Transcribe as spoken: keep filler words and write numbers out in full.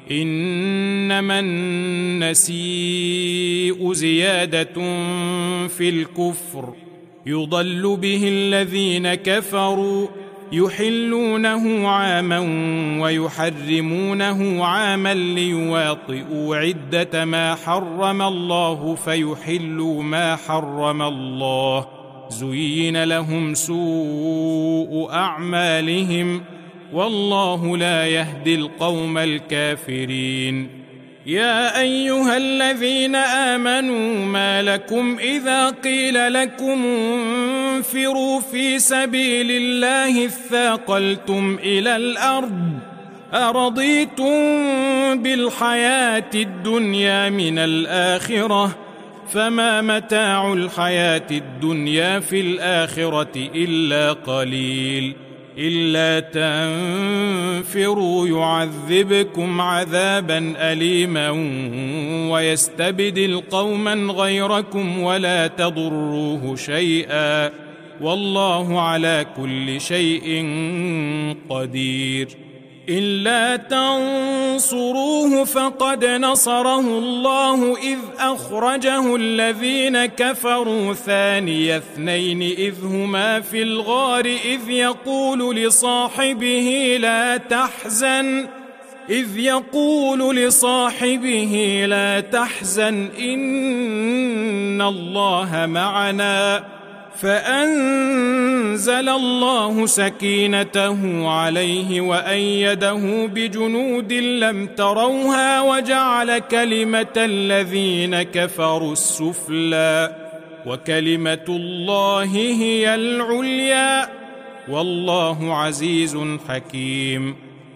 إنما النسيء زيادة في الكفر يضل به الذين كفروا يحلونه عاما ويحرمونه عاما ليواطئوا عدة ما حرم الله فيحلوا ما حرم الله زين لهم سوء أعمالهم والله لا يهدي القوم الكافرين. يا أيها الذين آمنوا ما لكم إذا قيل لكم انفروا في سبيل الله اثاقلتم إلى الأرض أرضيتم بالحياة الدنيا من الآخرة فما متاع الحياة الدنيا في الآخرة إلا قليل إلا تنفروا يعذبكم عذابا أليما ويستبدل قوما غيركم ولا تضروه شيئا والله على كل شيء قدير. إلا تنصروه فقد نصره الله إذ أخرجه الذين كفروا ثاني اثنين إذ هما في الغار إذ يقول لصاحبه لا تحزن إذ يقول لصاحبه لا تحزن إن الله معنا فأنزل الله سكينته عليه وأيده بجنود لم تروها وجعل كلمة الذين كفروا السفلى وكلمة الله هي العليا والله عزيز حكيم.